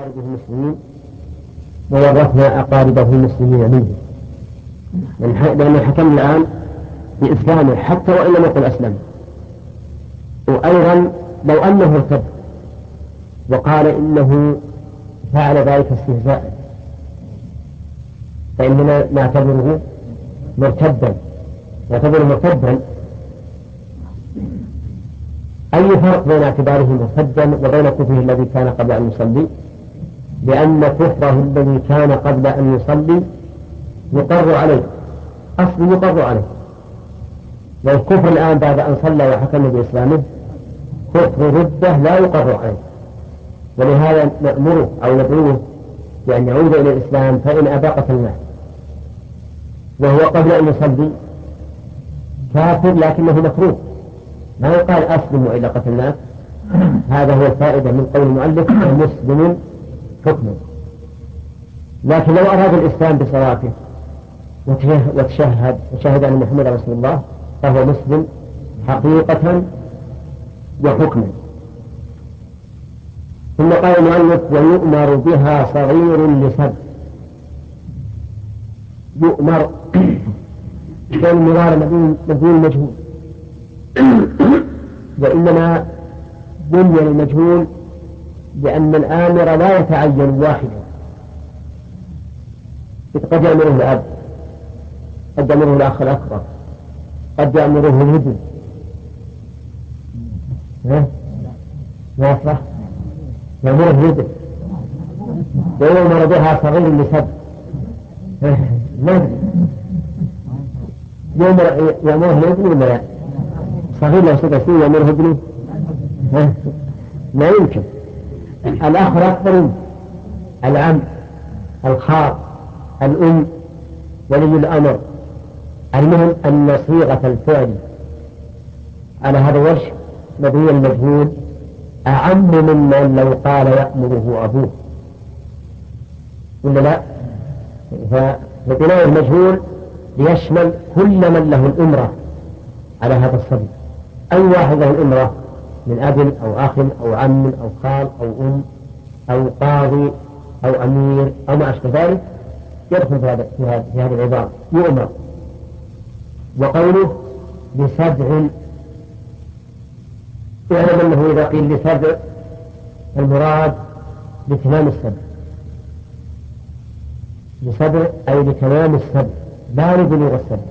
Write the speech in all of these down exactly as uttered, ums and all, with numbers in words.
به المسلمين وورثنا أقاربه المسلمين منه، لأن الحكم الآن بإسلامه حتى وإن لم يقل أسلم. وأيضا لو أنه ارتد وقال إنه فعل ذلك استهزاء فإننا نعتبره مرتدا نعتبره مرتدا. أي فرق بين اعتباره مرتدا وبين كفره الذي كان قبل أن يصلي؟ لأن كفره الذي كان قبل أن يصلي يقر عليه، أصل يقر عليه. والكفر الآن بعد أن صلى وحكم بإسلامه كفر ردة لا يقر عليه، ولهذا نأمره أو ندعوه بأن يعود إلى الإسلام، فإن أبى قتلناه. وهو قبل أن يصلي كافر لكنه مكروه، ما يقال أسلم وإلا قتلناك. هذا هو الفائدة من قول المؤلف مسلم حكما. لكن لو أراد الإسلام بصلاته وتشهد وشهد أن محمد رسول الله فهو مسلم حقيقة وحكما. ثم قال المؤلف ويؤمر بها صغير لسبب. يؤمر كان المرار مبني المجهول، وإنما بني المجهول لأن الآمر لا يتعين واحدا، قد يأمره الأب، قد يأمره الأخ الأكبر، قد يأمره الابن. ها؟ ما يفرح؟ يأمره الابن ويؤمر بها صغير لسبب. ما يأمر يأمره الابن ولا لا؟ صغير لو صدق فيه يأمره ابنه لا يمكن. الأخ الأكبر، العم، الخال، الأم، ولي الأمر. المهم أن صيغة الفعل على هذا الوجه مبني المجهول أعم ممن لو قال يأمره أبوه، ولا لا؟ فبناء المجهول ليشمل كل من له الأمرة على هذا الصبي. أي واحد له الأمرة من أب أو أخ أو عم أو خال أو أم أو قاضي أو أمير أو ما أشبه ذلك يدخل في هذا في هذه العبارة يؤمر. وقوله لسبع، اعلم أنه إذا قيل لسبع المراد لتمام السبع، لسبع أي لتمام السبع لا لبلوغ السبع،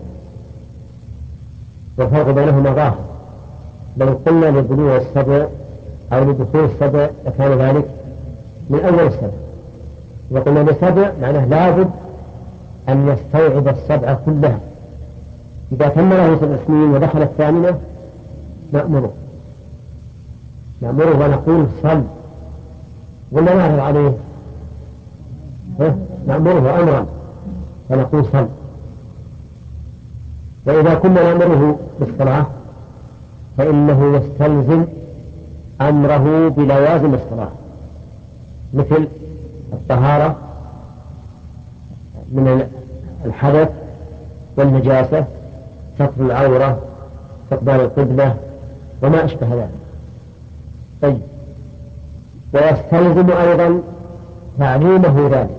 والفرق بينهما ظاهر. لو قلنا لبلوغ السبع أو لدخول السبع لكان ذلك من أول السبع. وقلنا لسبع معناه لابد أن يستوعب السبع كلها. إذا تم له سبع سنين ودخل الثامنة نأمره نأمره ونقول صل، ولا نعرض عليه نأمره أمرا ونقول صل. وإذا كنا نأمره بالصلاة فإنه يستلزم أمره بلوازم الصلاة، مثل الطهارة من الحدث والنجاسة، ستر العورة، استقبال القبلة وما أشبه ذلك. طيب، ويستلزم أيضا تعليمه ذلك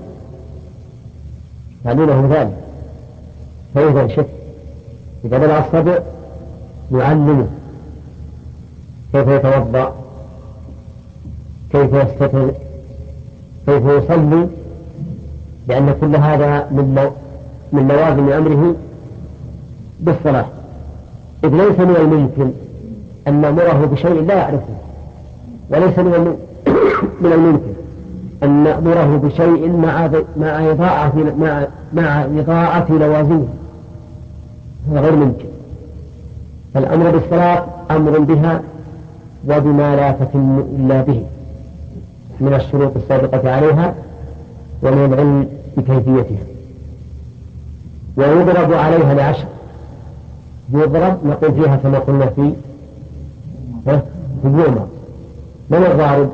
تعليمه ذلك فإذا شف إذا بلغ السبع يعلمه كيف يتوضأ، كيف يستتر، كيف يصلي، لأن كل هذا من من لوازم أمره بالصلاة. إذ ليس من الممكن أن نأمره بشيء لا يعرفه، وليس من من الممكن أن نأمره بشيء مع مع إضاعة مع مع إضاعة لوازمه، هذا غير ممكن. فالأمر بالصلاة أمر بها وبما لا تتم إلا به من الشروط السابقة عليها ومن العلم بكيفيتها. ويضرب عليها لعشر، يضرب نقول فيها كما قلنا في في يوم. من الضارب؟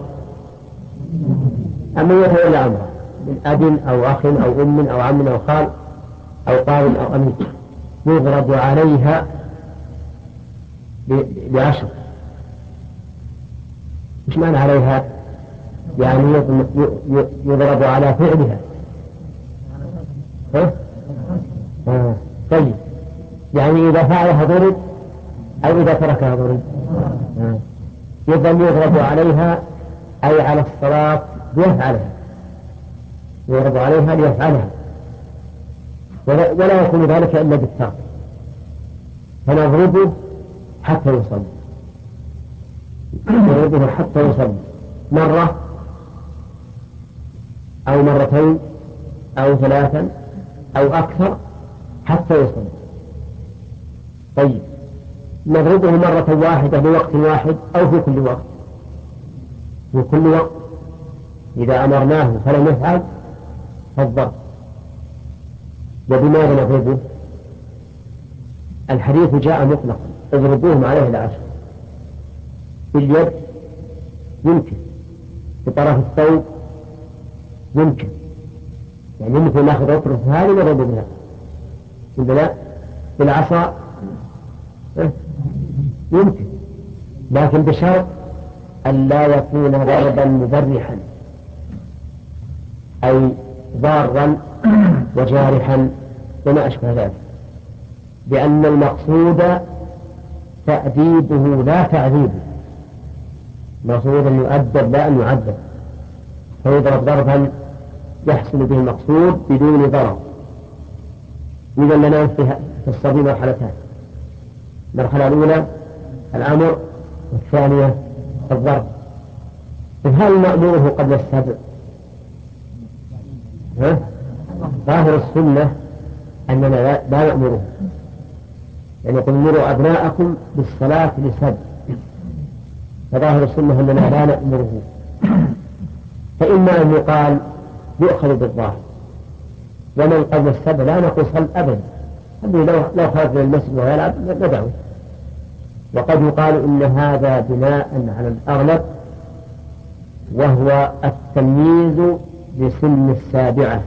أمن يتولى أمره من أب أو أخ أو أم أو عم أو خال أو قاض أو أمير، يضرب عليها بعشر. مش معنى عليها؟ يعني يضرب على فعلها. ها؟ آه. طيب يعني إذا فعلها ضرب أو إذا تركها ضرب. آه. يظل يضرب عليها أي على الصلاة ليفعلها، يضرب عليها ليفعلها، ولا, ولا يكون ذلك إلا بالترك، فنضربه حتى يصلي، نضربه حتى يصلي مرة أو مرتين أو ثلاثا أو أكثر حتى يصلي. طيب نضربه مرة واحدة بوقت واحد أو في كل وقت؟ في كل وقت. إذا أمرناه فلم يفعل فالضرب. وبماذا نضربه؟ الحديث جاء مطلقا اضربوهم عليه العشر، باليد يمكن، بطرف الثوب يمكن، يعني يمكن ناخذ أطرف هذه نضرب بها، إذا لا بالعصا يمكن، لكن بشرط أن لا يكون ضربا مبرحا أي ضارا وجارحا وما أشبه ذلك، لأن المقصود تأديبه لا تعذيبه، المقصود أن يؤدب لا أن يعذب، فيضرب ضربا يحصل به المقصود بدون ضرر. إذا لنا في الصبي مرحلتان، المرحلة الأولى الأمر والثانية الضرب. هل نأمره قبل السبع؟ ها؟ ظاهر السنة أننا لا, لا نأمره، يعني يقول مروا أبناءكم بالصلاة لسبع، فظاهر السنة أننا لا نأمره، فإما أن يقال يؤخذ بالظاهر، ومن قبل السبع لا نقول صل أبدا، لو لو خرج من المسجد ويلعب ندعوه. وقد يقال إن هذا بناء على الأغلب، وهو التمييز لسن السابعة،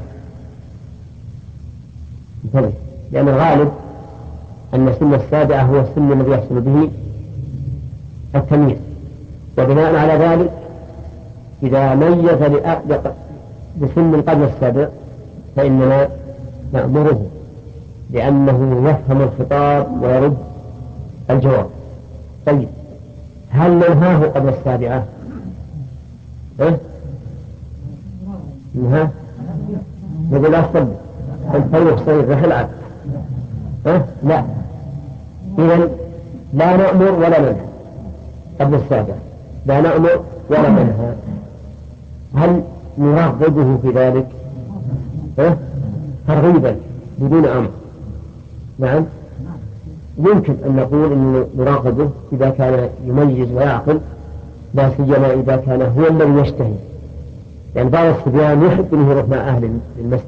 لأن الغالب أن سن السابعة هو السن الذي يحصل به التمييز، وبناء على ذلك إذا ميز لسن قبل السابع فإننا نأمره، لأنه يفهم الخطاب ويرد الجواب. طيب هل ننهاه قبل السابعة؟ إيه؟ ننهاه نقول أصلا الفريق صير رح العب. إيه؟ لا، إذن لا نأمر ولا ننهى قبل السابعة، لا نأمر ولا ننهى. هل نرغبه في ذلك؟ إيه؟ ترغيبا بدون أمر. نعم، يمكن أن نقول إن نراقبه إذا كان يميز ويعقل، لا سيما إذا كان هو الذي يشتهي، يعني بعض الصبيان يحب أن يروح مع أهل المسجد.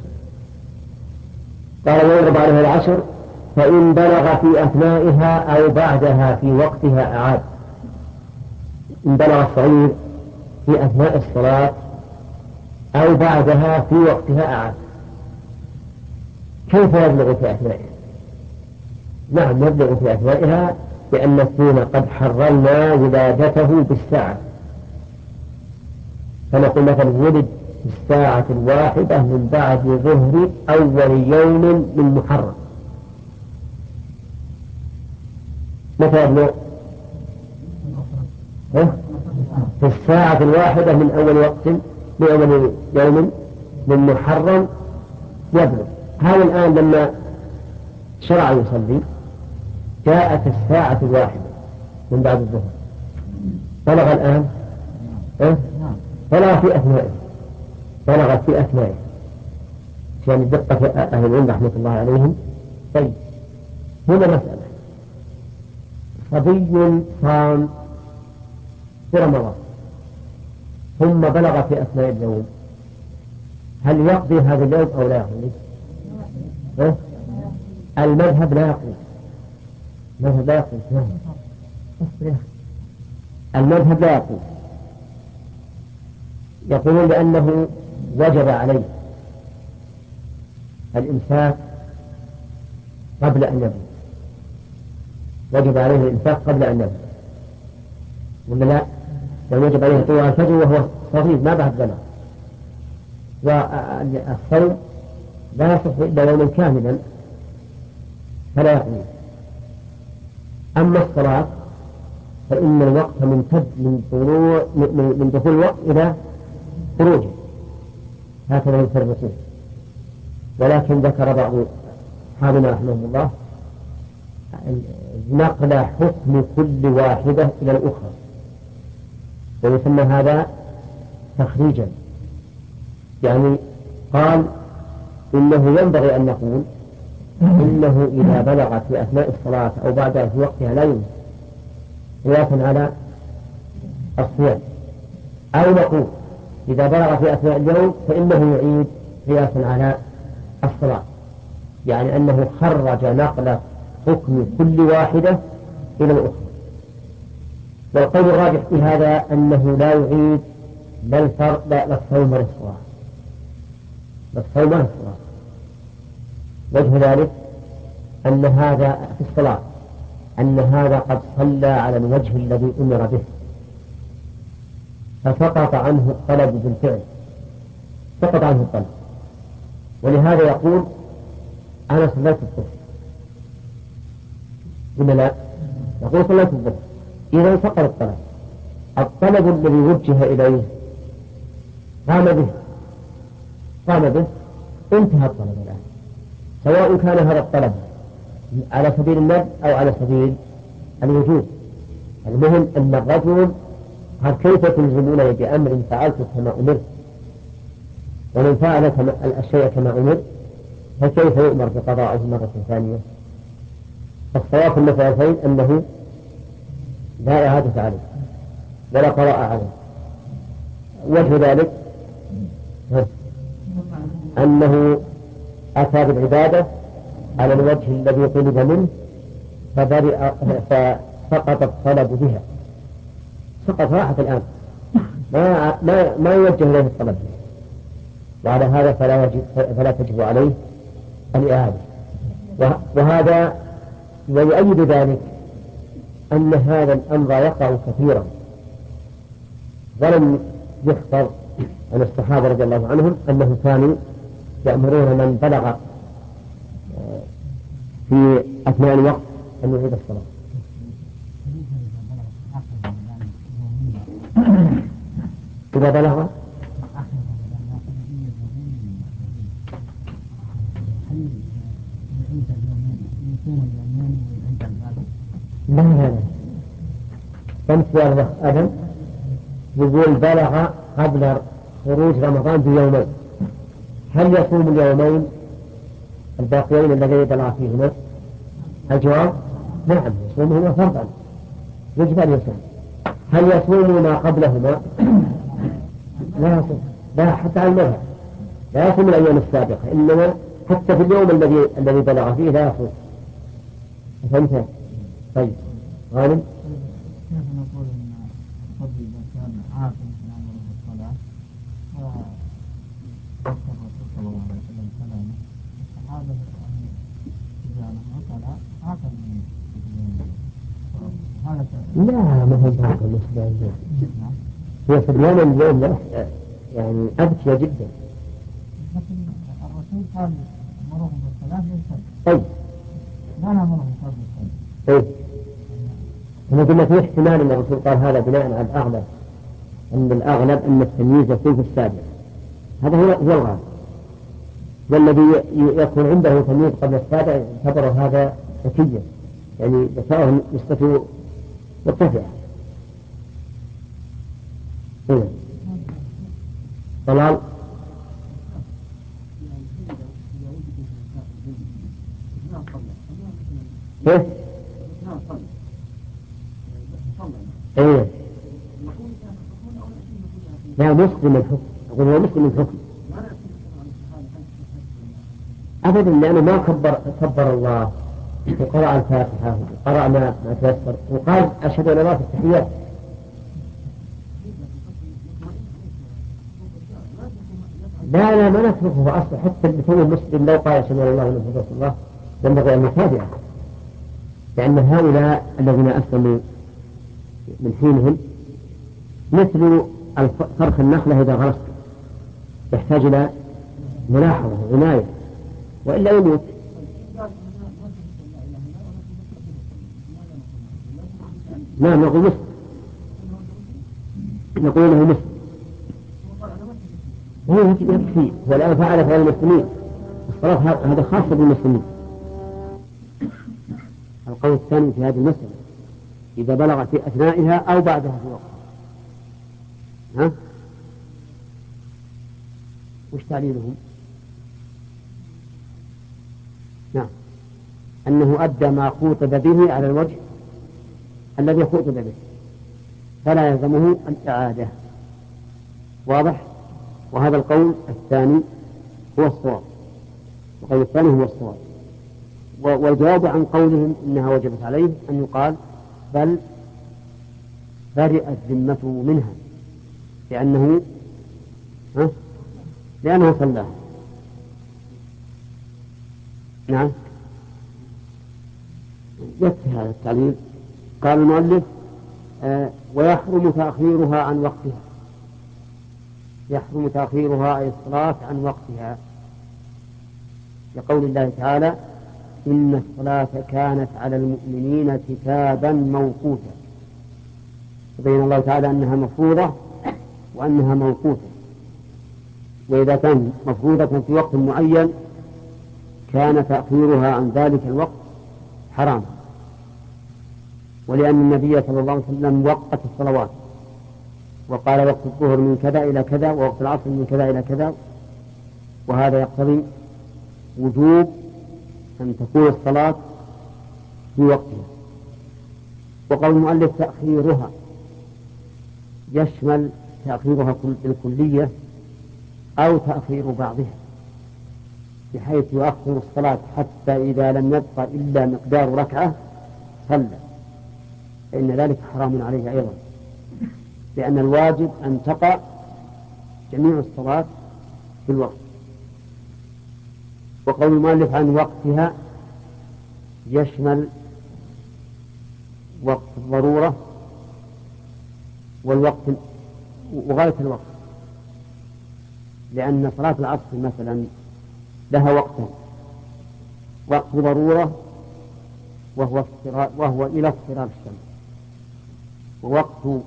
قال ويضرب عليها العشر فإن بلغ في أثنائها أو بعدها في وقتها أعاد. إن بلغ الصغير في أثناء الصلاة أو بعدها في وقتها أعاد. كيف يبلغ في أثنائها؟ نعم يبلغ في أثنائها، لأن نكون قد حررنا ولادته بالساعة، فنقول مثلا ولد في الساعة الواحدة من بعد ظهر أول يوم من محرم. متى يبلغ؟ في الساعة الواحدة من أول وقت من أول يوم من محرم يبلغ. هذا الآن لما شرع يصلي جاءت الساعة الواحدة من بعد الظهر، بلغ الآن أه؟ بلغ في أثنائه، بلغ في أثنائه، يعني دقة أهل العلم رحمة الله عليهم. طيب هنا مسألة، صبي صام في رمضان ثم بلغ في أثناء اليوم، هل يقضي هذا اليوم أو لا يقضي؟ أه؟ المذهب لا يقضي، المذهب لا يقضي، المذهب لا يقضي، يقولون لأنه وجب عليه الإمساك قبل أن يبلغ، وجب عليه الإمساك قبل أن يبلغ، ولا لا؟ لو وجب عليه طلوع الفجر وهو الصغير ما بعد بلغ، والصوم لا يصح إلا يوما كاملا فلا يقضي. أما الصلاة فإن الوقت ممتد من طلوع من دخول الوقت إلى خروجه، هكذا يفرقون. ولكن ذكر بعض أصحابنا رحمه الله نقل حكم كل واحدة إلى الأخرى، ويسمى هذا تخريجا. يعني قال إنه ينبغي أن نقول إنه إذا بلغ في أثناء الصلاة أو بعدها في وقتها لا يمكن قياسا على الصيام، أو نقول إذا بلغ في أثناء اليوم فإنه يعيد قياسا على الصلاة، يعني أنه خرج نقل حكم كل واحدة إلى الأخرى. والقول الراجح في هذا أنه لا يعيد لا الفرق لا الصوم ولا الصلاة، لا الصوم ولا الصلاة. وجه ذلك أن هذا في الصلاة أن هذا قد صلى على الوجه الذي أمر به فسقط عنه الطلب بالفعل، سقط عنه الطلب، ولهذا يقول أنا صليت الظهر ولا لا؟ يقول صليت الظهر، إذا سقط الطلب، الطلب الذي وجه إليه قام به قام به انتهى الطلب الآن، سواء كان هذا الطلب على سبيل الندب أو على سبيل الوجوب. المهم أن الرجل قال كيف تلزمونني بأمر فعلته كما أمرت، ومن فعل الشيء كما أمر فكيف يؤمر بقضائه مرة ثانية؟ فالصواب في المسألتين أنه لا إعادة عليه ولا قضاء عليه. وجه ذلك أنه أتى بالعبادة على الوجه الذي طلب منه فبرئ فسقط الطلب بها، سقط راحة الآن، ما ما ما يوجه إليه الطلب، وعلى هذا فلا يجب فلا تجب عليه الإعادة. وهذا ويؤيد ذلك أن هذا الأمر يقع كثيرا، ولم يخبر عن الصحابة رضي الله عنهم أنهم كانوا يأمرون من بلغ في أثناء الوقت أن يعيد الصلاة. إذا بلغ لا لا لا أبدا يقول بلغ قبل خروج رمضان بيومين، هل يصوم اليومين الباقيين الذين بلغ فيهما؟ الجواب نعم يصومهما فرضا، يجب أن يصوم. هل يصوم ما قبلهما؟ لا يصوم، لا حتى على المذهب لا يصوم الأيام السابقة، إنما حتى في اليوم الذي الذي بلغ فيه لا يصوم. فهمت؟ طيب غالب كيف نقول ان الصبي اذا كان عاقل في عمله الصلاه وذكر الرسول صلى الله عليه وسلم كلامه الصحابه اذا عقل عاقل هذا لا ما هو عاقل مثل هي في اليوم اليوم لا يعني أذكى جدا. لكن الرسول قال مرهم بالصلاه ليس طيب لا نامرهم بالصلاه. طيب أنا قلنا في احتمال أن الرسول قال هذا بناء على الأغلب، أن الأغلب أن التمييز يكون في السابع، هذا هو هو الغالب، والذي يكون عنده تمييز قبل السابع يعتبر هذا ذكيا، يعني ذكاؤه نسبته مرتفعة. إيه طلال إيه ايه لا مسلم الحكم، أقول هو مسلم الحكم أبدا، لأنه ما كبر كبر الله وقرأ الفاتحة وقرأ ما ما تيسر وقال أشهد أن لا إله إلا الله في التحيات. لا لا ما نتركه أصلا، حتى اللي المسلم لو قال أشهد أن لا إله إلا الله رسول الله ينبغي أن يتابعه، لأن هؤلاء الذين أسلموا من حينهم مثل فرخ النخلة إذا غرست يحتاج إلى ملاحظة وعناية وإلا يموت. نعم نقول مثل نقول له مثل هو يكفي والآن فعل فعل المسلمين الصلاة هذا خاصة بالمسلمين. القول الثاني في هذه المسألة إذا بلغ في أثنائها أو بعدها في وقت ها وش تعليلهم؟ نعم أنه أدى ما خوطب به على الوجه الذي خوطب به فلا يلزمه الإعادة. واضح؟ وهذا القول الثاني هو الصواب والقول الثاني هو الصواب. والجواب عن قولهم إنها وجبت عليه أن يقال بل برئت ذمته منها لأنه ها؟ لأنه صلاها. نعم يكفي هذا التعليل. قال المؤلف آه ويحرم تأخيرها عن وقتها. يحرم تأخيرها أي الصلاة عن وقتها لقول الله تعالى إن الصلاة كانت على المؤمنين كتابا موقوتا. فبين الله تعالى أنها مفروضة وأنها موقوتة. وإذا كانت مفروضة في وقت معين كان تأخيرها عن ذلك الوقت حرام. ولأن النبي صلى الله عليه وسلم وقت الصلوات وقال وقت الظهر من كذا إلى كذا ووقت العصر من كذا إلى كذا وهذا يقتضي وجوب أن تكون الصلاة في وقتها. وقول المؤلف تأخيرها يشمل تأخيرها بالكلية أو تأخير بعضها بحيث يؤخر الصلاة حتى إذا لم يبقى إلا مقدار ركعة صلى فإن ذلك حرام عليه أيضا لأن الواجب أن تقع جميع الصلاة في الوقت. وقول المؤلف عن وقتها يشمل وقت الضرورة والوقت وغاية الوقت لأن صلاة العصر مثلا لها وقتا وقت ضرورة وهو, وهو إلى اصفرار الشمس ووقت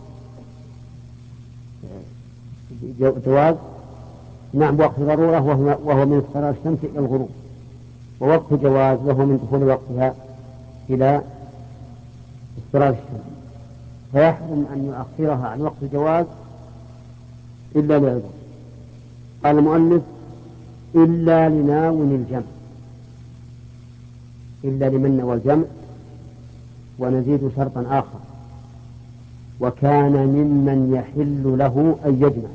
جواز نعم وقت ضرورة وهو, وهو من اصفرار الشمس إلى الغروب ووقت جواز وهو من دخول وقتها إلى اصفرار الشمس فيحرم أن يؤخرها عن وقت الجواز إلا لعذر. قال المؤلف إلا لناول الجمع إلا لمن نوى الجمع. ونزيد شرطا آخر وكان ممن يحل له أن يجمع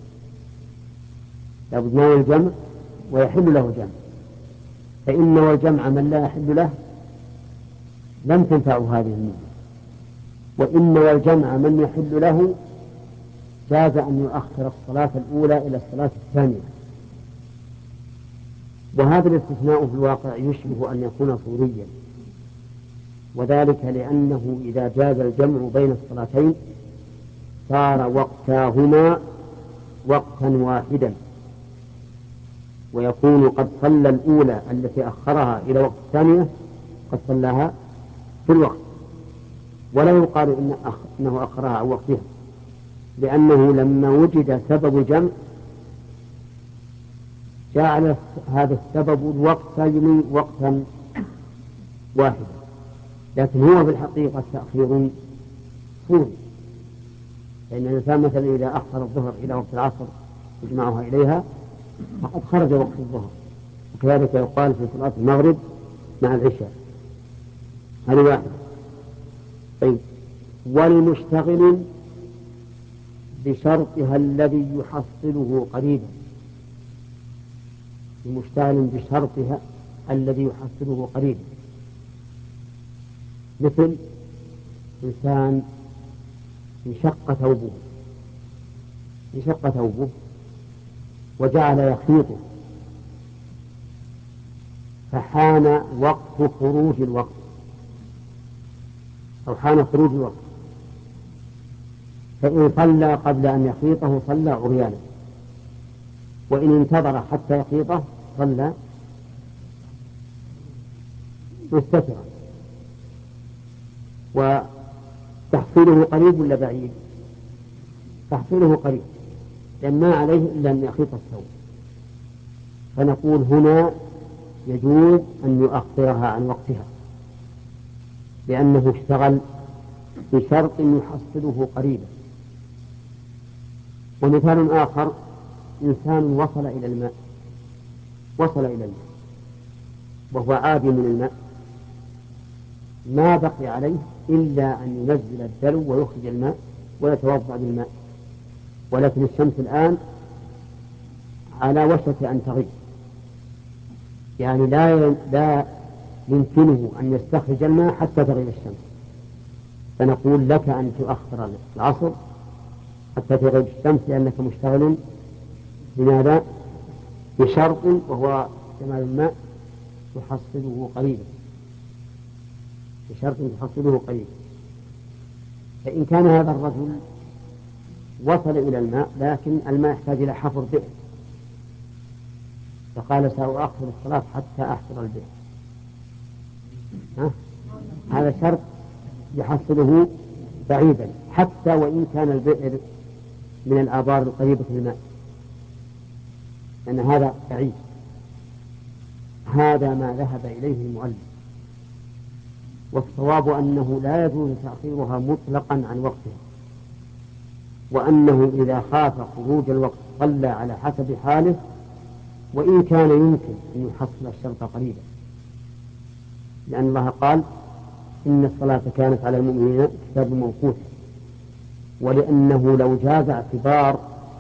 لابد ناوي الجمع ويحل له الجمع فإن نوى الجمع من لا يحل له لم تنفعه هذه النية وإن نوى الجمع من يحل له جاز أن يؤخر الصلاة الأولى إلى الصلاة الثانية. وهذا الاستثناء في الواقع يشبه أن يكون فوريا وذلك لأنه إذا جاز الجمع بين الصلاتين صار وقتاهما وقتا واحدا ويكون قد صلى الأولى التي أخرها إلى وقت الثانية قد صلاها في الوقت ولا يقال إن أخ... إنه أخرها عن وقتها لأنه لما وجد سبب جمع جعل هذا السبب الوقتين وقتا واحدا لكن هو في الحقيقة تأخير صوري لأن الإنسان مثلا إذا أخر الظهر إلى وقت العصر يجمعها إليها فقد خرج وقت الظهر وكذلك يقال في صلاة المغرب مع العشاء هذه واحدة. طيب ولمشتغل بشرطها الذي يحصله قريبا لمشتغل بشرطها الذي يحصله قريبا مثل إنسان انشق ثوبه انشق ثوبه وجعل يخيطه فحان وقت خروج الوقت أو حان خروج الوقت فإن صلى قبل أن يخيطه صلى عريانا، وإن انتظر حتى يخيطه صلى مستترا. وتحصيله قريب ولا بعيد؟ تحصيله قريب، لأن ما عليه إلا أن يخيط الثوب. فنقول هنا يجوز أن يؤخرها عن وقتها، لأنه اشتغل بشرط يحصله قريبا. ومثال آخر: إنسان وصل إلى الماء وصل إلى الماء وهو عادي من الماء، ما بقي عليه إلا أن ينزل الدلو ويخرج الماء ويتوضأ بالماء، ولكن الشمس الآن على وشك أن تغيب، يعني لا لا يمكنه أن يستخرج الماء حتى تغيب الشمس. فنقول لك أن تؤخر العصر حتى تغيب الشمس، لأنك مشتغل بماذا؟ بشرط وهو كمال الماء تحصله قريبا، بشرط تحصله قريبا. فإن كان هذا الرجل وصل إلى الماء لكن الماء يحتاج إلى حفر بئر، فقال سأؤخر الصلاة حتى أحفر البئر، ها؟ هذا شرط يحصله بعيدا، حتى وإن كان البئر من الآبار القريبة للماء، لأن هذا بعيد. هذا ما ذهب إليه المؤلف، والصواب أنه لا يجوز تأخيرها مطلقا عن وقتها، وأنه إذا خاف خروج الوقت صلى على حسب حاله، وإن كان يمكن أن يحصل الشرط قريبا، لأن الله قال: إن الصلاة كانت على المؤمنين كتابا موقوتا. ولأنه لو جاز اعتبار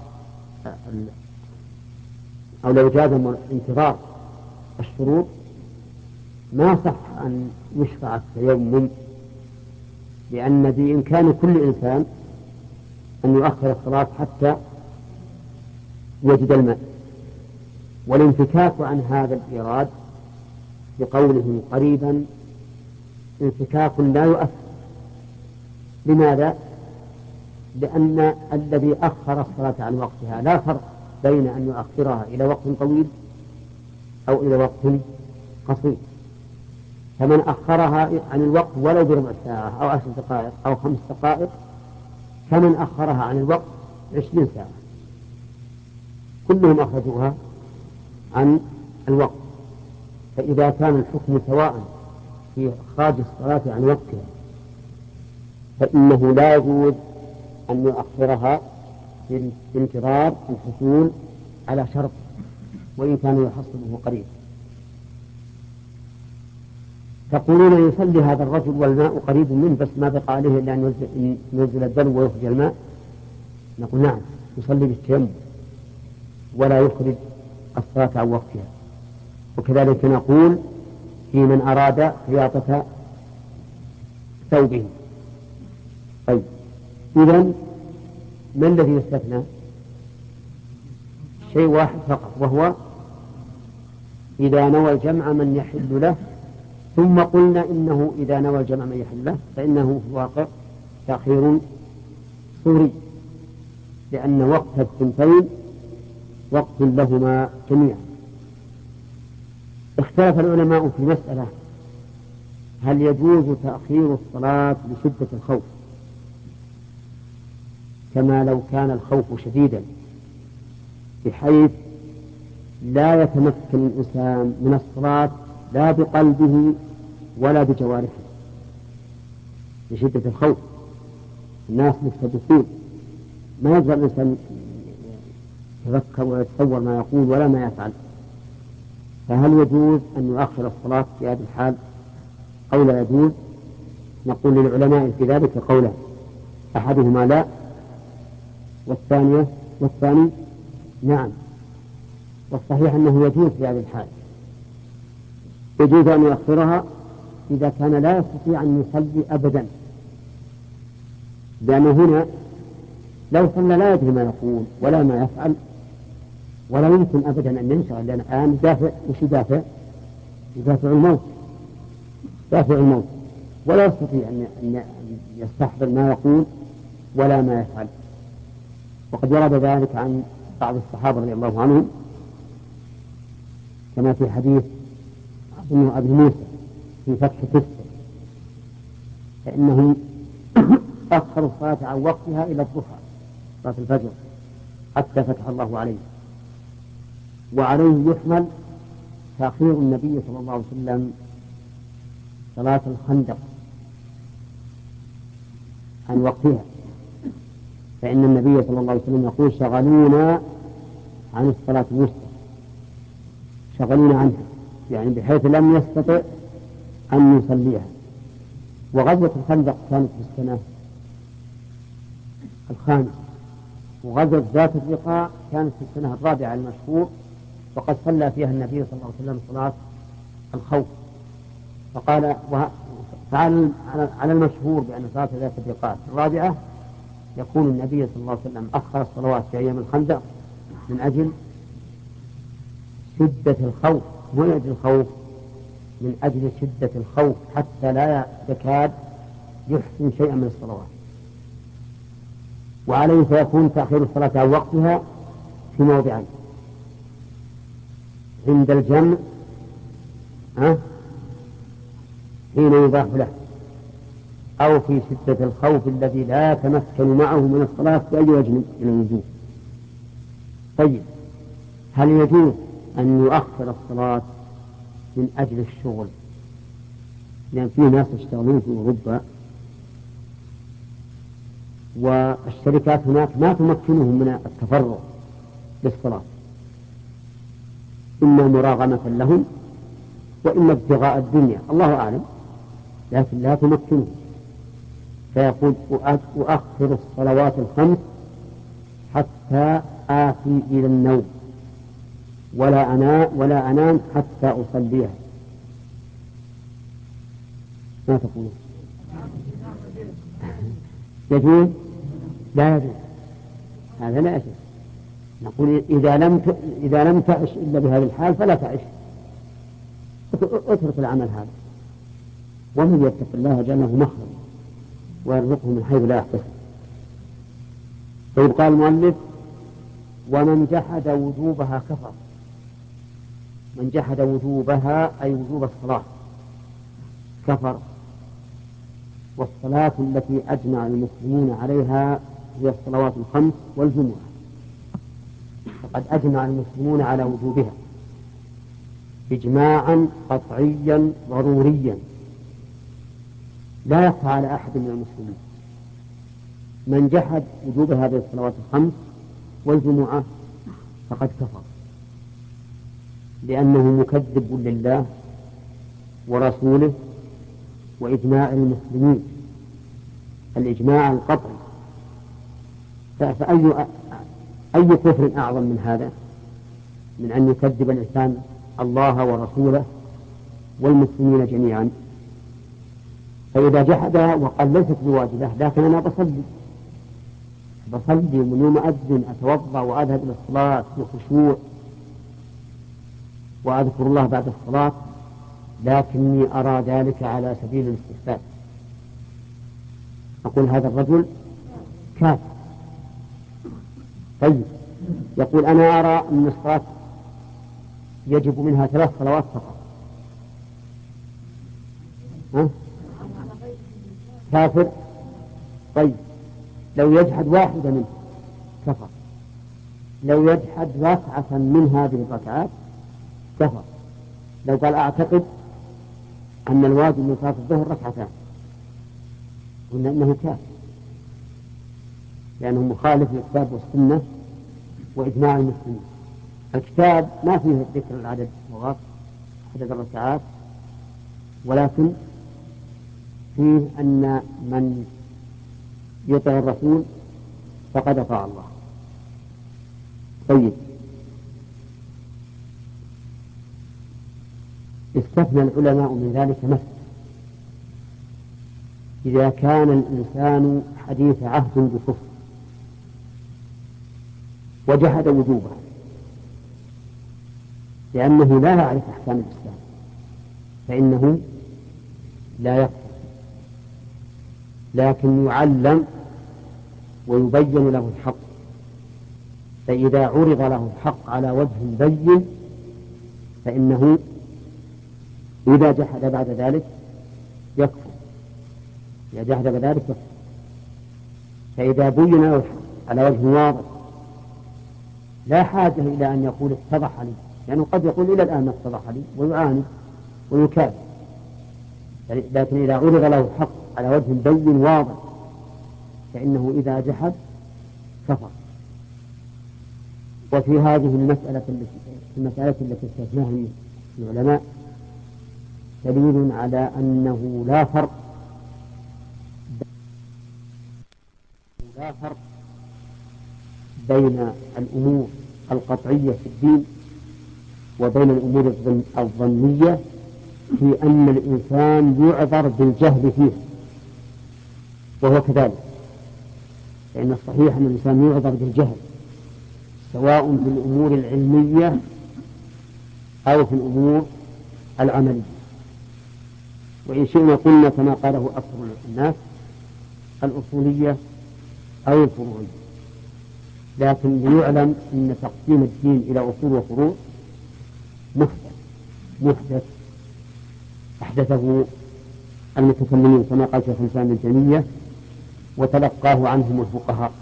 أو لو جاز انتظار الشروط ما صح أن يشرع التيمم، لأن بإمكان كل إنسان أن يؤخر الصلاة حتى يجد الماء. والانفكاك عن هذا الإيراد بقولهم قريبا انفكاك لا يؤثر. لماذا؟ لأن الذي أخر الصلاة عن وقتها لا فرق بين أن يؤخرها إلى وقت طويل أو إلى وقت قصير. فمن أخرها عن الوقت ولو بربع ساعة أو عشر دقائق أو خمس دقائق كمن أخرها عن الوقت عشرين ساعة، كلهم أخرجوها عن الوقت. فإذا كان الحكم سواء في إخراج الصلاة عن وقتها فإنه لا يجوز أن يؤخرها في انتظار الحصول على شرط وإن كان يحصله قريب. تقولون يصلي هذا الرجل والماء قريب منه بس ما بقى عليه إلا أن ينزل الدلو ويخرج الماء. نقول نعم، يصلي بالتيمم ولا يخرج الصلاة عن وقتها. وكذلك نقول في من أراد خياطة ثوبه. طيب إذن ما الذي يستثنى؟ شيء واحد فقط، وهو إذا نوى الجمع من يحل له. ثم قلنا إنه إذا نوى الجمع من يحل له فإنه في الواقع تأخير صوري، لأن وقت الثنتين وقت لهما جميعا. اختلف العلماء في مسألة: هل يجوز تأخير الصلاة لشدة الخوف، كما لو كان الخوف شديدا بحيث لا يتمكن الإنسان من الصلاة لا بقلبه ولا بجوارحه لشدة الخوف؟ الناس مستبقين، ما يقدر الإنسان يتذكر ويتصور ما يقول ولا ما يفعل. فهل يجوز أن يؤخر الصلاة في هذه الحال أو لا يجوز؟ نقول للعلماء في ذلك قولا: أحدهما لا، والثانية والثاني نعم. والصحيح أنه يجوز في هذه الحال، يجوز أن يؤخرها إذا كان لا يستطيع أن يصلي أبدا، لأنه هنا لو صلى لا يدري ما يقول ولا ما يفعل ولا يمكن أبدا أن ينشغل، لأن الآن دافع وش دافع؟ يدافع الموت، دافع الموت، ولا يستطيع أن يستحضر ما يقول ولا ما يفعل. وقد ورد ذلك عن بعض الصحابة رضي الله عنهم كما في حديث أظنه أبي موسى في فتح تسع، فإنهم أخروا الصلاة عن وقتها إلى الضحى صلاة الفجر حتى فتح الله عليه. وعليه يحمل تأخير النبي صلى الله عليه وسلم صلاة الخندق عن وقتها، فإن النبي صلى الله عليه وسلم يقول شغلونا عن الصلاة الوسطى، شغلونا عنها يعني بحيث لم يستطع أن يصليها. وغزوة الخندق كانت في السنة الخامسة، وغزوة ذات الرقاع كانت في السنة الرابعة المشهور، وقد صلى فيها النبي صلى الله عليه وسلم صلاة الخوف. فقال فعلى على المشهور بأن صلاة ذات الرقاع الرابعة يكون النبي صلى الله عليه وسلم أخر الصلوات في أيام الخندق من أجل شدة الخوف، مو من أجل الخوف، من أجل شدة الخوف حتى لا يكاد يحسن شيئا من الصلوات. وعليه فيكون تأخير الصلاة عن وقتها في موضعين: عند الجمع أه؟ حين يباح له، أو في شدة الخوف الذي لا يتمكن معه من الصلاة بأي وجه من الوجوه. طيب، هل يجوز أن يؤخر الصلاة من أجل الشغل؟ لأن في ناس يشتغلون في أوروبا والشركات هناك ما تمكنهم من التفرغ للصلاة، إما مراغمة لهم وإما ابتغاء الدنيا، الله أعلم، لكن لا تمكنهم. فيقول أؤخر الصلوات الخمس حتى آتي إلى النوم ولا أنام ولا أنام حتى أصليها. ما تقولون؟ يجوز؟ لا يجوز، هذا لا يجوز. نقول إذا لم ت... إذا لم تعش إلا بهذه الحال فلا تعش، اترك العمل هذا، ومن يتق الله جل له مخرج ويرزقه من حيث لا يحتسب. طيب، قال المؤلف: ومن جحد وجوبها كفر. من جحد وجوبها أي وجوب الصلاة كفر. والصلاة التي أجمع المسلمون عليها هي الصلوات الخمس والجمعة، فقد أجمع المسلمون على وجوبها إجماعا قطعيا ضروريا لا يخفى على أحد من المسلمين. من جحد وجوب هذه الصلوات الخمس والجمعة فقد كفر، لأنه مكذب لله ورسوله وإجماع المسلمين، الإجماع القطعي. فأي أي كفر أعظم من هذا، من أن يكذب الإنسان الله ورسوله والمسلمين جميعا؟ فإذا جحدها وقال ليست بواجبة، لكن أنا بصلي بصلي من يوم أذن أتوضأ وأذهب إلى الصلاة بخشوع وأذكر الله بعد الصلاة، لكني أرى ذلك على سبيل الاستخفاف، أقول هذا الرجل كافر. طيب، يقول أنا أرى أن الصلاة يجب منها ثلاث صلوات فقط، ها؟ كافر. طيب، لو يجحد واحدة منه كفر، لو يجحد ركعة من هذه الركعات كفر. لو قال أعتقد أن الواجب من صلاة الظهر ركعتان، قلنا إنه كافر، لأنه مخالف للكتاب والسنة وإجماع المسلمين. الكتاب ما فيه ذكر العدد وغاف عدد الركعات، ولكن فيه أن من يطع الرسول فقد أطاع الله. طيب، استثنى العلماء من ذلك مثل: إذا كان الإنسان حديث عهد بكفر وجحد وجوبه لأنه لا يعرف أحكام الإسلام، فإنه لا يكفر، لكن يعلم ويبين له الحق، فإذا عرض له الحق على وجه بين فإنه إذا جحد بعد ذلك يكفر، إذا جحد بعد ذلك يكفر. فإذا بين له الحق على وجه واضح لا حاجة إلى أن يقول اتضح لي، لأنه قد يقول إلى الآن ما اتضح لي ويعاند ويكاد، لكن إذا عرض له الحق على وجه بين واضح فإنه إذا جحد كفر. وفي هذه المسألة التي المسألة التي استثناها العلماء دليل على أنه لا فرق لا فرق بين الأمور القطعية في الدين وبين الأمور الظنية في أن الإنسان يعذر بالجهل فيه، وهو كذلك، لأن الصحيح أن الإنسان يعذر بالجهل سواء في الأمور العلمية أو في الأمور العملية. وإن شئنا قلنا كما قاله أكثر الناس الأصولية أو الفروعية، لكن ليعلم أن تقسيم الدين إلى أصول وفروع محدث محدث أحدثه المتكلمين كما قال شيخ الإسلام ابن تيمية وتلقاه عنهم الفقهاء،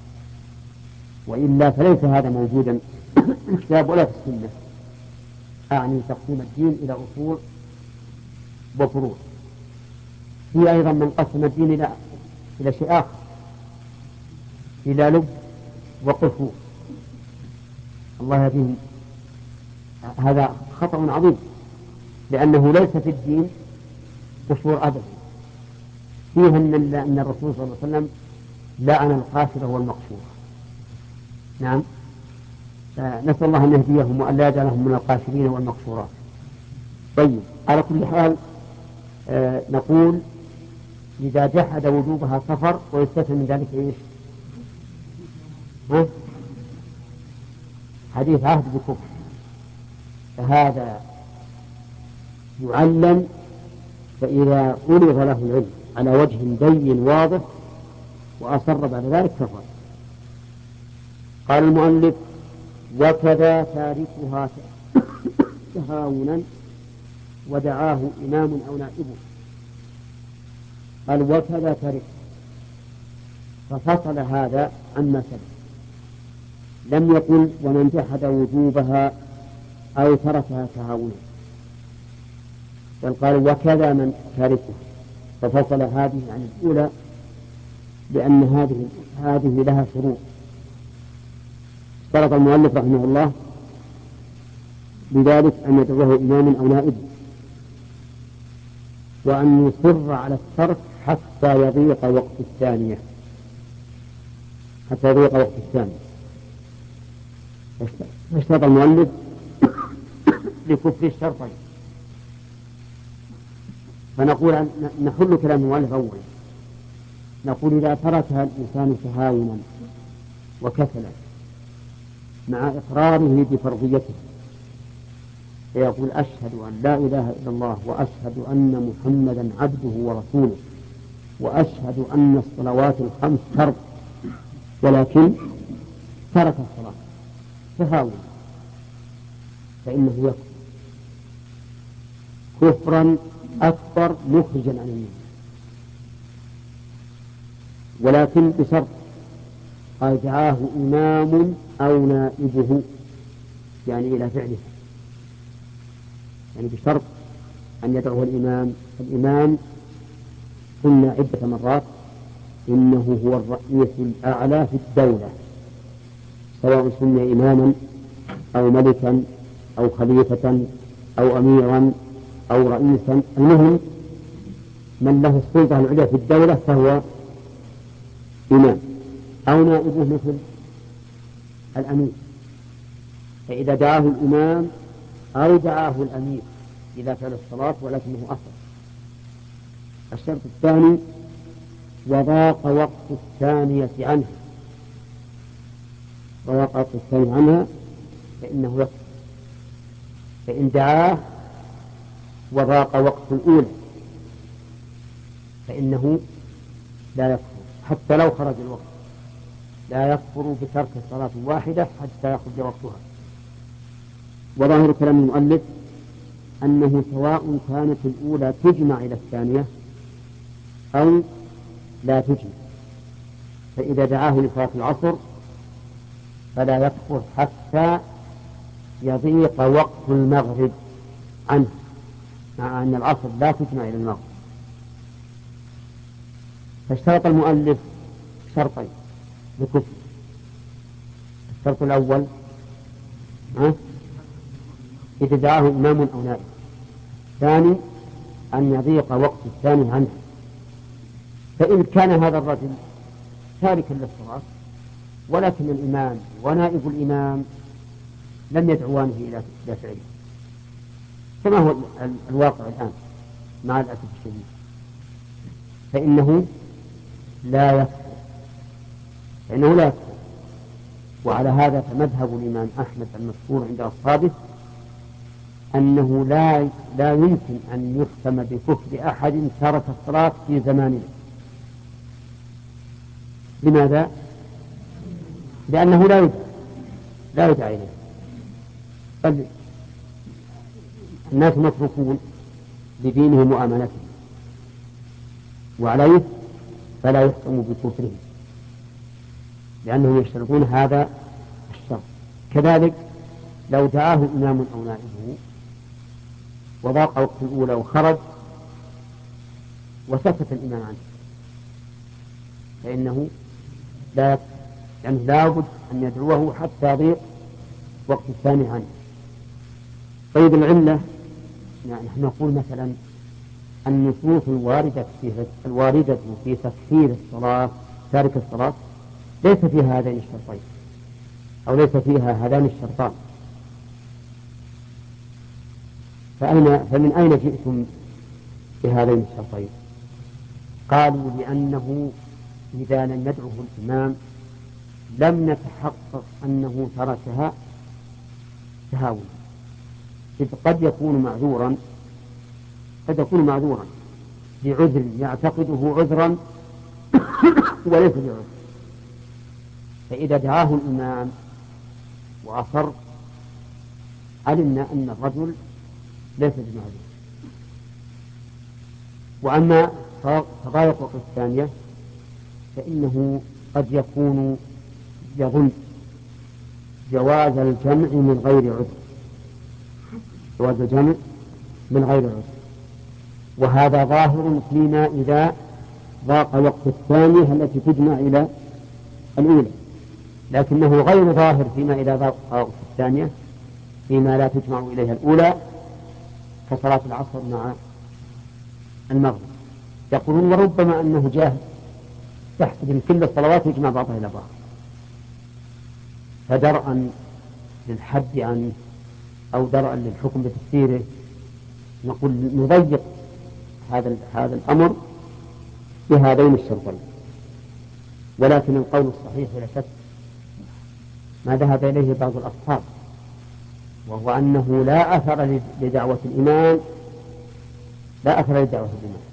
وإلا فليس هذا موجودا في الكتاب ولا في السنة، أعني تقسيم الدين إلى أصول وفروع. في أيضا من قسم الدين إلى إلى شيء آخر، إلى لب وقفور، الله يهديهم. هذا خطأ عظيم، لأنه ليس في الدين قصور أبدا، فيها أن, أن الرسول صلى الله عليه وسلم لعن القاشرة والمقصورة. نعم، نسأل الله أن يهديهم وأن لا يجعلهم من القاشرين والمقصورات. طيب، على كل حال آه نقول إذا جحد وجوبها كفر، ويستثنى من ذلك إيش؟ ها؟ حديث عهد بكفر، فهذا يعلم، فإذا أُرِض له العلم على وجه بين واضح وأصر بعد ذلك كفر. قال المؤلف: وكذا تاركها تهاونا ودعاه إمام أو نائبه. قال: وكذا تارك، ففصل هذا عما سبق، لم يقل ومن جحد وجوبها أو تركها تهاونا، بل قال وكذا من تاركها، ففصل هذه عن الأولى لأن هذه هذه لها شروط. اشترط المؤلف رحمه الله بذلك أن يدعوه إمام أو نائب، وأن يصر على الترك حتى يضيق وقت الثانية حتى يضيق وقت الثانية فاشترط المؤلف لكفر الشرطين. فنقول نحل كلام المؤلف أولا، نقول إذا تركها الإنسان تهاونا وكسلا مع إقراره بفرضيته، فيقول: أشهد أن لا إله إلا الله، وأشهد أن محمدا عبده ورسوله، وأشهد أن الصلوات الخمس فرض، ولكن ترك الصلاة تهاونا، فإنه يكفر كفرا أكبر مخرجا عن الملة، ولكن بشرط: قال دعاه إمام أو نائبه، يعني إلى فعله، يعني بشرط أن يدعوه الإمام. الإمام قلنا عدة مرات إنه هو الرئيس الأعلى في الدولة، سواء سمي إماما أو ملكا أو خليفة أو أميرا أو رئيسا، المهم من له السلطة العليا في الدولة فهو إمام، أو نائبه مثل الأمير. فإذا دعاه الإمام أو دعاه الأمير إلى فعل الصلاة ولكنه أصل. الشرط الثاني: وضاق وقت الثانية عنها، وضاق وقت الثانية عنها فإنه يكفر. فإن دعاه وضاق وقت الأولى فإنه لا يكفر حتى لو خرج الوقت، لا يكفر بترك صلاة واحدة حتى يخرج وقتها. وظاهر كلام المؤلف أنه سواء كانت الأولى تجمع إلى الثانية أو لا تجمع، فإذا دعاه لصلاة العصر فلا يكفر حتى يضيق وقت المغرب عنه، مع أن العصر لا تجمع إلى المغرب. فاشترط المؤلف شرطين لكفر. الشرط الأول إذا دعاه إمام أو نائب، ثاني أن يضيق وقت الثاني عنه. فإن كان هذا الرجل تاركا للصلاة ولكن الإمام ونائب الإمام لم يدعوانه إلى فعله، كما هو الواقع الآن مع الأسف الشديد، فإنه لا يكفر فإنه لا يكفر. وعلى هذا فمذهب الإمام أحمد المشهور عند أصحابه أنه لا لا يمكن أن يحكم بكفر أحد ترك الصلاة في زماننا. لماذا؟ لأنه لا يدعى لا يدعى إليه، بل الناس متروكون بدينهم وأمانتهم، وعليه فلا يحكم بكفرهم لأنهم يشترطون هذا الشرط. كذلك لو دعاه إمام أو نائبه وضاق وقت الأولى وخرج وسكت الإمام عنه فإنه لا يعني لا بد أن يدعوه حتى يضيق وقت الثاني عنه. طيب العلة، يعني نحن نقول مثلا النصوص الواردة في الواردة في تكفير الصلاة تارك الصلاة ليس فيها هذين الشرطين أو ليس فيها هذان الشرطان، فأين فمن أين جئتم بهذين الشرطين؟ قالوا لأنه إذا لم يدعه الإمام لم نتحقق أنه تركها تهاونا، إذ قد يكون معذورا قد يكون معذورا بعذر يعتقده عذرا وليس بعذر، فإذا دعاه الإمام وأصر علمنا أن الرجل ليس بمعذور. وأما تضايق وقت الثانية فإنه قد يكون يظن جواز الجمع من غير عذر جواز الجمع من غير عذر وهذا ظاهر فيما إذا ضاق وقت الثانية التي تجمع إلى الأولى، لكنه غير ظاهر فيما إذا ضاق وقت الثانية فيما لا تجمع إليها الأولى كصلاة العصر مع المغرب. يقولون وربما أنه جاهل تحت من كل الصلوات يجمع بعضها إلى بعض، فدرءا للحد عنه أو درءا للحكم بتفسيره نقول نضيق هذا هذا الأمر بهذين الشرطين. ولكن القول الصحيح لا شك ما ذهب إليه بعض الأصحاب، وهو أنه لا أثر لدعوة الإمام لا أثر لدعوة الإمام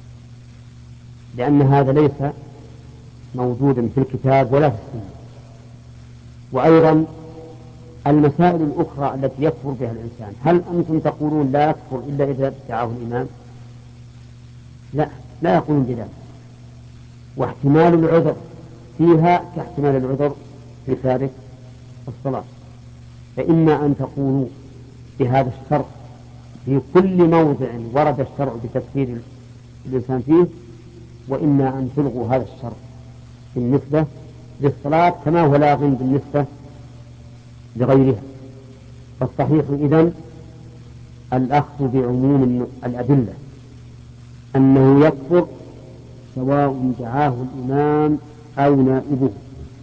لأن هذا ليس موجودا في الكتاب ولا في السنة. وأيضا المسائل الأخرى التي يكفر بها الإنسان، هل أنتم تقولون لا يكفر إلا إذا دعاه الإمام؟ لا لا يقولون بذلك. واحتمال العذر فيها كاحتمال العذر في تارك الصلاة، فإما أن تقولوا بهذا الشرط في كل موضع ورد الشرع بتكفير الإنسان فيه، وإما أن تلغوا هذا الشرط بالنسبة للصلاة كما هو لاغ بالنسبة لغيرها. فالصحيح إذن الأخذ بعموم الأدلة أنه يكفر سواء دعاه الإمام أو نائبه.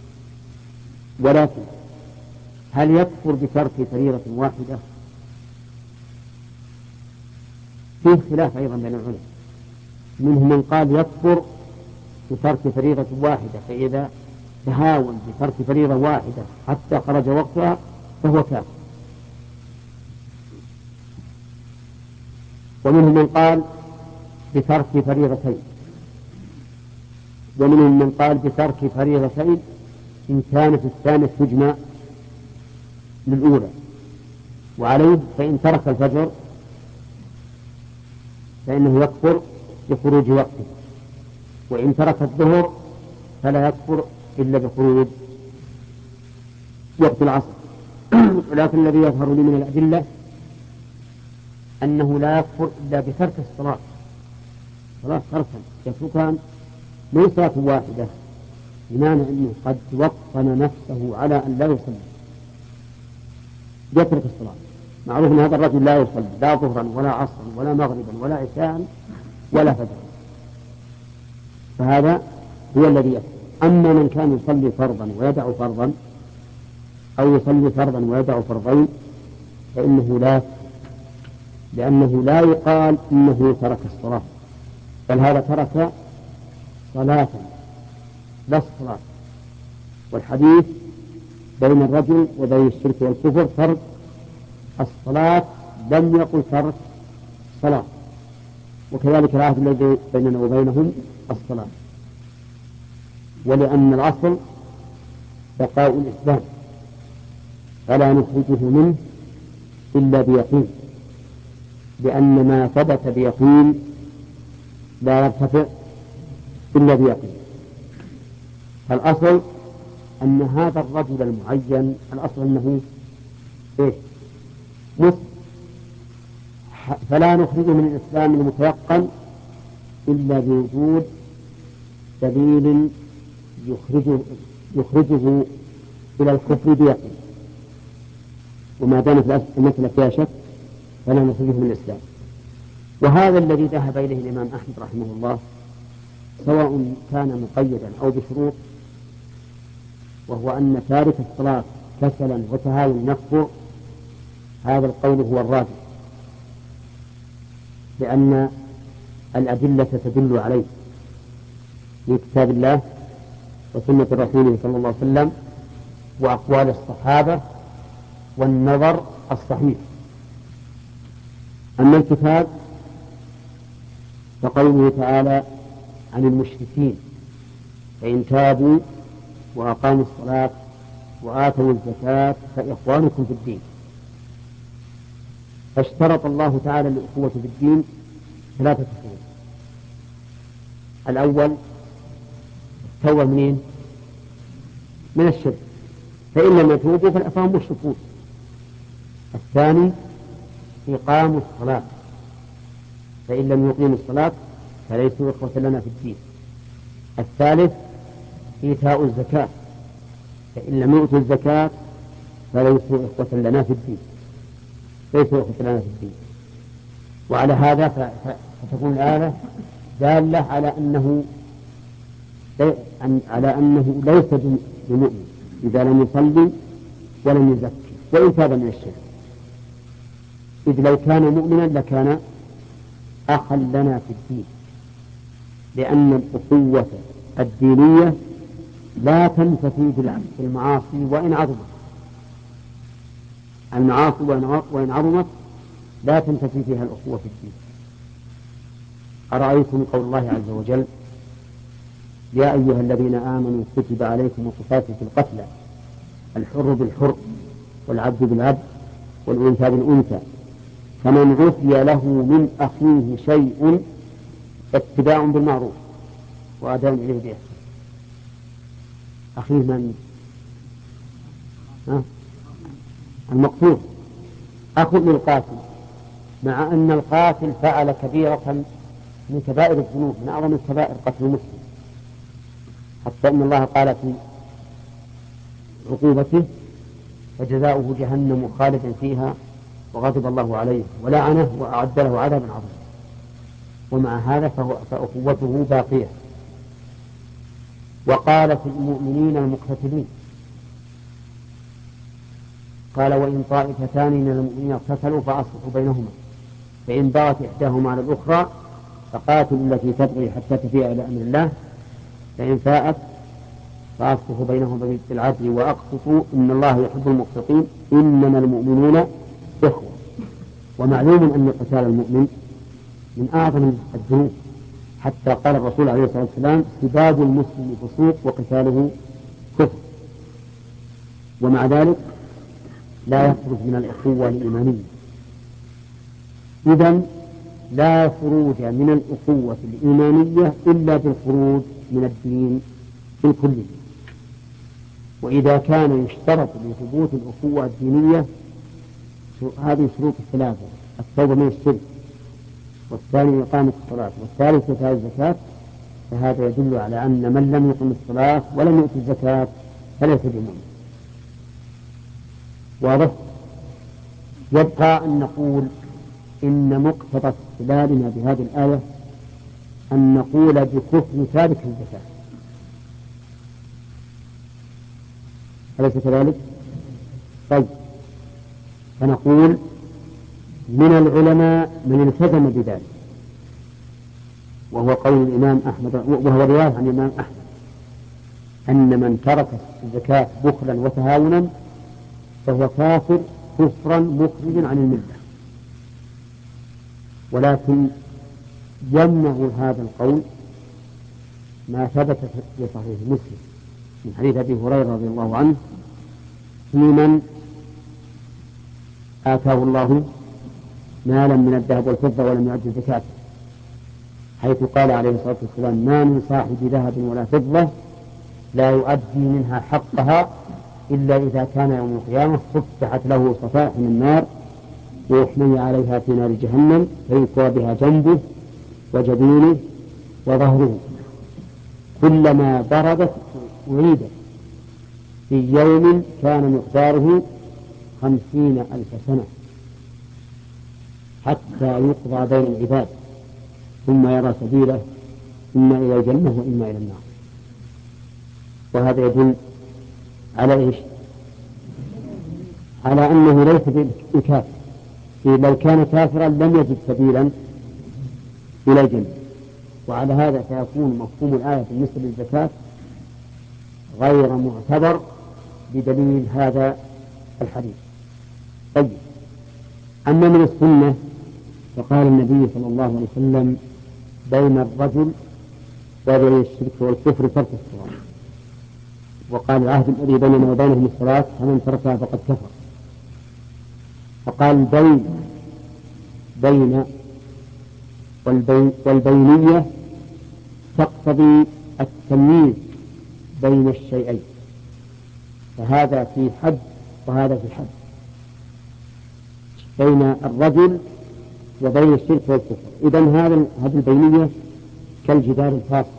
ولكن هل يكفر بترك فريضة واحدة؟ فيه خلاف أيضا بين العلماء، منهم من قال يكفر بترك فريضة واحدة، فإذا تهاون بترك فريضة واحدة حتى خرج وقتها فهو كافر. ومنهم من قال بترك فريضتين، ومنهم من قال بترك فريضتين إن كانت الثانية تجمع للأولى، وعليه فإن ترك الفجر فإنه يكفر بخروج وقته، وإن ترك الظهر فلا يكفر إلا بخروج وقت العصر. ولكن الذي يظهر لي من الأدلة أنه لا يكفر إلا بترك الصلاة، صلاة تركا يتركها من صلاة واحدة، بمعنى أنه قد وطن نفسه على أن لا يصلي يترك الصلاة. معروف أن هذا الرجل لا يصلي لا ظهرا ولا عصرا ولا مغربا ولا عشاء ولا فجرا، فهذا هو الذي يكفر. أما من كان يصلي فرضا ويدع فرضا أو يصلي فرضا ويدع فرضين فإنه لا يكفر، لأنه لا يقال إنه ترك الصلاة، بل هذا ترك صلاة لا الصلاة. والحديث بين الرجل وبين الشرك والكفر ترك الصلاة، لم يقل ترك صلاة. وكذلك العهد الذي بيننا وبينهم الصلاة. ولأن الأصل بقاء الإسلام فلا نخرجه منه إلا بيقين، لأن ما ثبت بيقين لا يرتفع إلا بيقين. فالأصل أن هذا الرجل المعين الأصل أنه إيه؟ مسلم، فلا نخرجه من الإسلام المتيقن إلا بوجود دليل يخرجه, يخرجه إلى الكفر بيقين. وما دامت المسألة فيها شك فلا نخرجه من الإسلام. وهذا الذي ذهب إليه الإمام أحمد رحمه الله سواء كان مقيدا أو بشروط، وهو أن تارك الصلاة كسلا وتهاونا يكفر، هذا القول هو الراجح، لأن الأدلة تدل عليه في كتاب الله وسنة رسوله صلى الله عليه وسلم وأقوال الصحابة والنظر الصحيح. أما الكتاب فقوله تعالى عن المشركين فإن تابوا وأقاموا الصلاة وآتوا الزكاة فإخوانكم في الدين. فاشترط الله تعالى الأخوة في الدين ثلاثة شروط. الأول التوبة منين؟ من الشرك، فإن لم يتوبوا فهم مشركون. الثاني إقام الصلاة، فإن لم يقيموا الصلاة فليسوا إخوة لنا في الدين. الثالث إيتاء الزكاة، فإن لم يؤتوا الزكاة فليسوا إخوة لنا في الدين ليسوا إخوة لنا في الدين. وعلى هذا فتكون الآية دالة على أنه على أنه ليس بمؤمن إذا لم يصلي ولم يزكي وإن تاب من الشرك، إذ لو كان مؤمنا لكان أخا لنا في الدين، لأن الأخوة الدينية لا تنتفي في المعاصي وإن عظمت. المعاصي وإن عظمت لا تنتفي فيها الأخوة في الدين. أرأيتم قول الله عز وجل يا أيها الذين آمنوا كتب عليكم القصاص في القتلى الحر بالحر والعبد بالعبد والأنثى بالأنثى فمن عفي له من أخيه شيء اتباع بالمعروف وأداء إليه بإحسان. أخيه من؟ ها؟ المقتول أخ للقاتل، مع أن القاتل فعل كبيرة من كبائر الذنوب من أعظم الكبائر قتل المسلم، حتى أن الله قال في عقوبته فجزاؤه جهنم خالدا فيها وغضب الله عليه ولعنه وأعد له عذابا عظيما. ومع هذا فهو فأخوته باقية. وقال في المؤمنين المقتتلين قال وإن طائفتان من المؤمنين اقتتلوا فأصلحوا بينهما فإن بغت إحداهما على الأخرى فقاتلوا التي تبغي حتى تفيء إلى أمر الله فإن فاءت فأصلحوا بينهما بالعدل وأقسطوا إن الله يحب المقسطين إنما المؤمنون إخوة. ومعلوم أن قتال المؤمن من أعظم الذنوب، حتى قال الرسول عليه الصلاة والسلام سباب المسلم فسوق وقتاله كفر. ومع ذلك لا يخرج من الأخوة الإيمانية. إذن لا خروج من الأخوة الإيمانية إلا بالخروج من الدين بالكلية. وإذا كان يشترط لثبوت الأخوة الدينية هذه شروط الثلاثة: التوبة من الشرك، والثاني إقامة الصلاة، والثالث إيتاء الزكاة، فهذا يدل على أن من لم يقم الصلاة ولم يؤت الزكاة فليس بمؤمن. واضح؟ يبقى أن نقول إن مقتضى استدلالنا بهذه الآية أن نقول بكفر تارك الزكاة، أليس كذلك؟ طيب، فنقول من العلماء من التزم بذلك، وهو قول الإمام أحمد، وهو رواية عن الإمام أحمد، أن من ترك الزكاة بخلا وتهاونا فهو كافر كفرا مخرجا عن الملة. ولكن يمنع هذا القول ما ثبت في صحيح مسلم من حديث أبي هريرة رضي الله عنه في من آتاه الله مالا من الذهب والفضة ولم يؤد الزكاة، حيث قال عليه الصلاة والسلام: ما من صاحب ذهب ولا فضة لا يؤدي منها حقها إلا إذا كان يوم القيامة فتحت له صفائح من النار ويحمي عليها في نار جهنم فيكوى بها جنبه وجبينه وظهره، كلما بردت أعيدت في يوم كان مقداره خمسين ألف سنة حتى يقضى بين العباد ثم يرى سبيله إما إلى الجنة وإما إلى النار. وهذا يدل على إيش؟ على أنه ليس بكافر، لو كان كافرا لم يجد سبيلا إلى الجنة. وعلى هذا سيكون مفهوم الآية بالنسبة للزكاة غير معتبر بدليل هذا الحديث. طيب، أما من السنة فقال النبي صلى الله عليه وسلم: بين الرجل وبين الشرك والكفر ترك الصلاة، وقال: العهد الذي بيننا وبينهم الصلاة فمن تركها فقد كفر. فقال: بين بين والبين والبينية تقتضي التمييز بين الشيئين، فهذا في حد وهذا في حد، بين الرجل وبين الشرك والكفر. إذن هذا هذه البينية كالجدار الفاصل،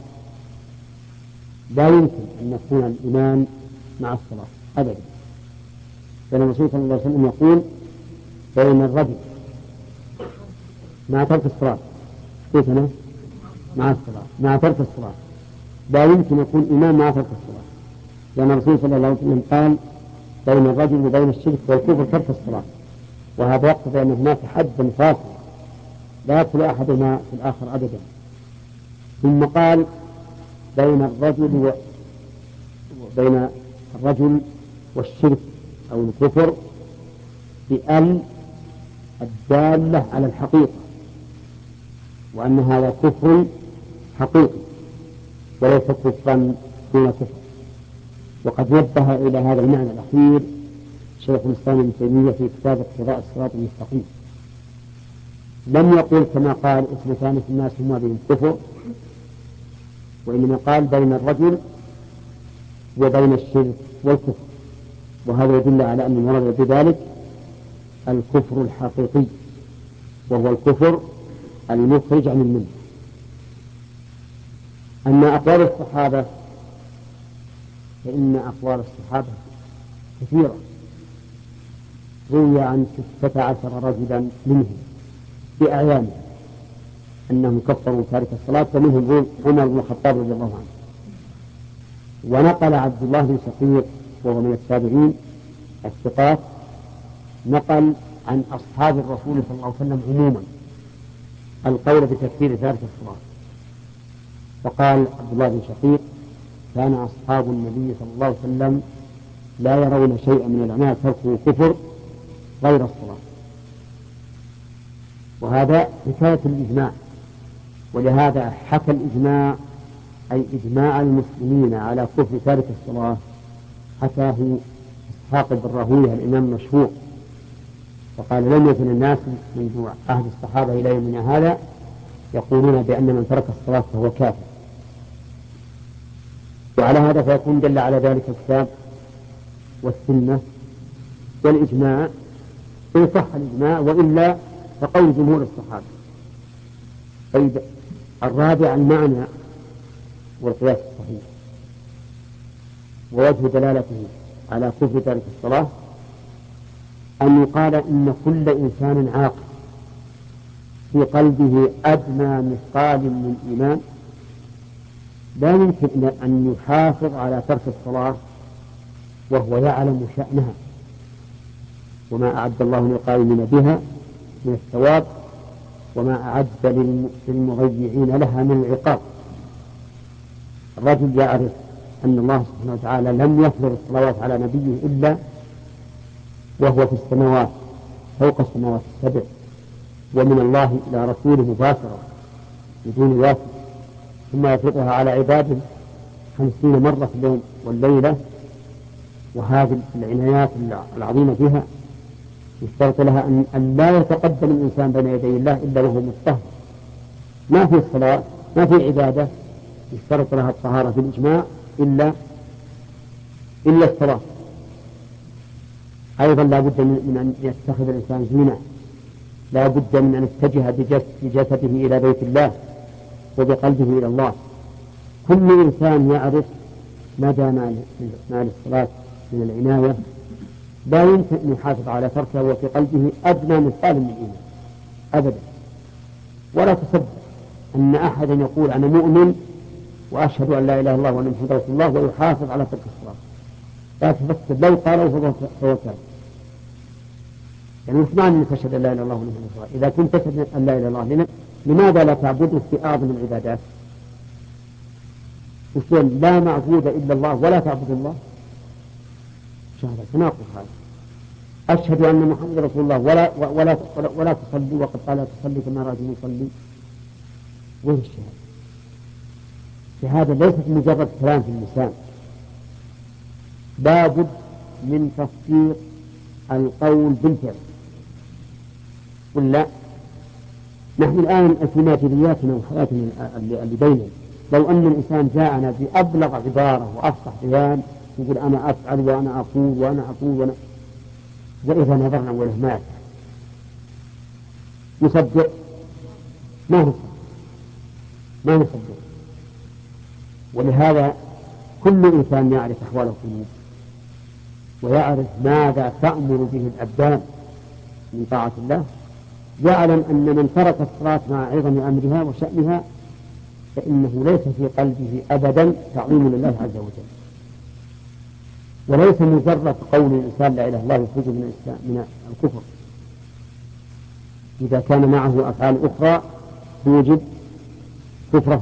لا يمكن أن يكون الإيمان مع الصلاة أبدا. لأن الرسول صلى الله عليه وسلم يقول: بين الرجل مع ترك الصلاة، كيف أنا؟ مع الصلاة مع ترك الصلاة، لا يمكن يكون إيمان مع ترك الصلاة، لأن الرسول صلى الله عليه وسلم قال: بين الرجل وبين الشرك والكفر ترك الصلاة، وهذا يقتضي أن هناك حد فاصل لا يدخل أحدهما في الآخر أبدا. ثم قال: بين الرجل وبين الرجل والشرك أو الكفر بأل الدالة على الحقيقة، وأن هذا كفر حقيقي وليس كفرا دون كفر. وقد نبه إلى هذا المعنى الأخير شيخ الإسلام ابن تيمية في كتاب اقتضاء الصراط المستقيم. لم يقل كما قال: اثنتان في الناس هما بهم كفر، وإنما قال: بين الرجل وبين الشرك والكفر. وهذا يدل على أن المراد بذلك الكفر الحقيقي، وهو الكفر المخرج عن الملة. أما أقوال الصحابة فإن أقوال الصحابة كثيرة، روي عن ستة عشر رجلا منهم بأعيانهم أنهم كفروا تارك الصلاة، ومنهم عمر بن الخطاب رضي الله عنه. ونقل عبد الله بن شقيق وهو من التابعين الثقات، نقل عن أصحاب الرسول صلى الله عليه وسلم عموما القول بتكفير تارك الصلاة، فقال عبد الله بن شقيق: كان أصحاب النبي صلى الله عليه وسلم لا يرون شيئا من الأعمال تركه كفر غير الصلاة. وهذا حكاية الإجماع، ولهذا حكى الإجماع أي إجماع المسلمين على كفر تارك الصلاة حكاه إسحاق بن راهويه الإمام المشهور، وقال لم يكن الناس منذ عهد الصحابة إلى يومنا هذا يقولون بأن من ترك الصلاة فهو كافر. وعلى هذا فيكون دل على ذلك الكتاب والسنة والإجماع إن صح الإجماع، وإلا فقول جمهور الصحابة. طيب الرابع المعنى والقياس الصحيح ووجه دلالته على كفر تارك الصلاة أن يقال إن كل إنسان عاقل في قلبه أدنى مثقال من إيمان لا يمكن أن يحافظ على ترك الصلاة وهو يعلم شأنها وما أعد الله للقائمين بها من الثواب وما أعد للمضيعين لها من العقاب. الرجل يعرف أن الله سبحانه وتعالى لم يفرض الصلوات على نبيه إلا وهو في السماوات فوق السماوات السبع، ومن الله إلى رسوله مباشرة بدون واسطة، ثم يفرضها على عباده خمسين مرة في اليوم والليلة. وهذه العنايات العظيمة فيها يشترط لها أن, أن لا يتقدم الإنسان بين يدي الله إلا وهو مطهر. ما في الصلاة ما في عبادة يشترط لها الطهارة في الإجماع إلا إلا الصلاة. أيضا لا بد من أن يتخذ الإنسان زينة، لا بد من أن يتجه بجسده إلى بيت الله وبقلبه إلى الله. كل إنسان يعرف مدى ما للصلاة من العناية لا يمكن أن يحافظ على تركه وفي قلبه أدنى مثقال من الإيمان أبدا. ولا تصدق أن أحدا يقول أنا مؤمن وأشهد أن لا إله إلا الله وأن محمدا رسول الله ويحافظ على ترك الصلاة. لا تفكر لو قالوا فهو كافر. يعني مش معنى أن تشهد أن لا إله إلا الله وأن محمدا رسول الله. إذا كنت تشهد أن لا إله إلا الله لماذا لا تعبده في أعظم العبادات؟ وشون لا معبود إلا الله ولا تعبد الله؟ هذا تناقض. هذا أشهد أن محمد رسول الله ولا ولا ولا, ولا تصلي وقد قال تصلي كما رأيتني يصلي. وين الشهادة؟ الشهادة ليست مجرد كلام في اللسان، لابد من تصديق القول بالفعل. ولا نحن الآن في ماجرياتنا وحياتنا اللي بيننا لو أن الإنسان جاءنا بأبلغ عبارة وأفصح بيان يقول أنا أفعل وأنا أقول وأنا أقول وأنا وإذا نظرنا وله مات نصدق؟ ما نصدق ما نصدق. ولهذا كل إنسان يعرف أحوال القلوب ويعرف ماذا تأمر به الأبدان من طاعة الله، يعلم أن من ترك الصلاة مع عظم أمرها وشأنها فإنه ليس في قلبه أبدا تعظيم لله عز وجل، وليس مجرد قول الإنسان لا إله إلا الله يخرج من الكفر إذا كان معه أفعال أخرى توجب كفره.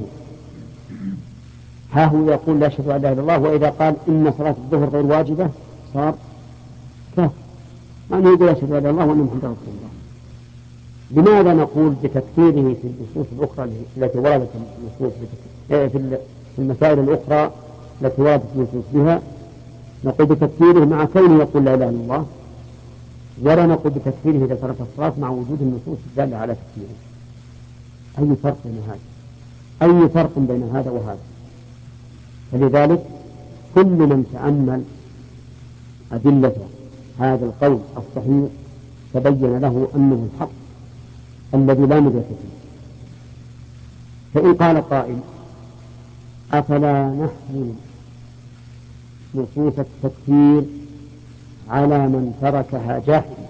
ها هو يقول لا أشهد أن لا إله إلا الله، وإذا قال إن صلاة الظهر غير واجبة صار كافر، مع أنه يقول لا أشهد أن لا إله إلا الله وأن محمدا رسول الله. لماذا نقول بتكفيره في النصوص الأخرى التي وردت النصوص في المسائل الأخرى التي وردت النصوص بها نقول بتكفيره مع كونه يقول لا إله إلا الله، ولا نقول بتكفيره إذا ترك الصلاة مع وجود النصوص الدالة على تكفيره؟ أي فرق بين هذا؟ أي فرق بين هذا وهذا؟ فلذلك كل من تأمل أدلة هذا القول الصحيح تبين له أنه الحق الذي لا مدة فيه. فإن قال قائل أفلا نحمل نصوص التكفير على من تركها جاحدا